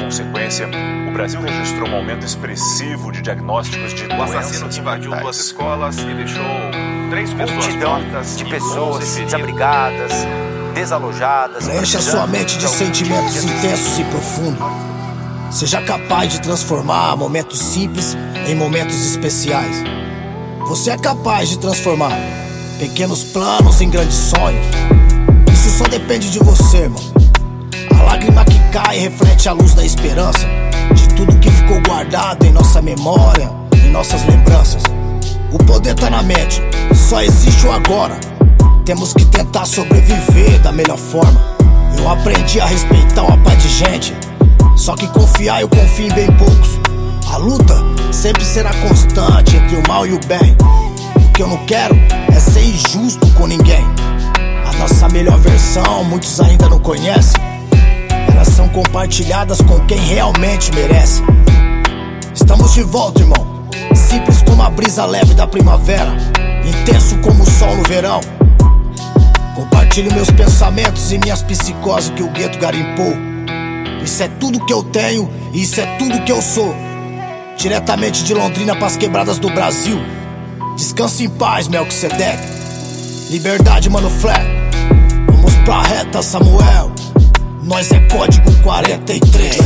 consequência, o Brasil registrou um aumento expressivo de diagnósticos de doenças. O assassino que invadiu duas escolas e deixou 3 pessoas multidão mortas de e pessoas 11 feridas. desabrigadas, desalojadas. Preencha a sua mente de sentimentos intensos e profundos. Seja capaz de transformar momentos simples em momentos especiais. Você é capaz de transformar pequenos planos em grandes sonhos. Isso só depende de você, irmão. A lágrima que cai reflete a luz da esperança, de tudo que ficou guardado em nossa memória, em nossas lembranças. O poder tá na mente, só existe o agora. Temos que tentar sobreviver da melhor forma. Eu aprendi a respeitar uma pá de gente, só que confiar eu confio em bem poucos. A luta sempre será constante entre o mal e o bem. O que eu não quero é ser injusto com ninguém. A nossa melhor versão muitos ainda não conhecem. Elas são compartilhadas com quem realmente merece. Estamos de volta, irmão. Simples como a brisa leve da primavera, intenso como o sol no verão. Compartilho meus pensamentos e minhas psicoses que o gueto garimpou. Isso é tudo que eu tenho e isso é tudo que eu sou. Diretamente de Londrina pras quebradas do Brasil. Descanse em paz, Melquisedeque. Liberdade, Mano Flair. Vamos pra reta, Samuel. Nós é código 43.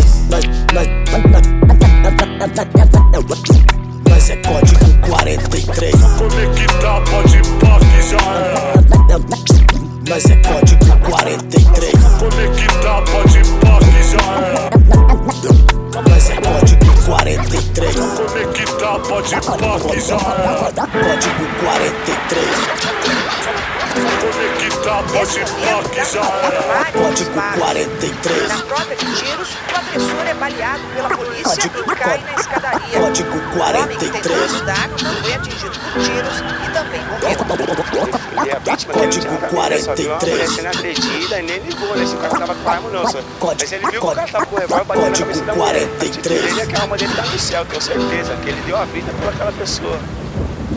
Nós é código 43. Conectar, pode pá que já é. Nós é código 43. Conectar, pode pá que já é. Nós é código 43. Conectar, pode pá que já é. Código 43. Conectar, pode pá que já é. Código 43. Na troca de tiros, o agressor é baleado pela polícia e cai na escadaria. Código O homem que tem 43. dois danos não foi atingido por tiros e também morreu. E a vítima Código só viu uma 43. mulher sendo agredida e nem ligou, né? Se o cara tava com arma, não. Mas ele viu que o cara tava com o revólver batendo na Código cabeça da mulher. 43. Ele é que a alma dele tá no céu, tenho certeza. Que ele deu a vida por aquela pessoa.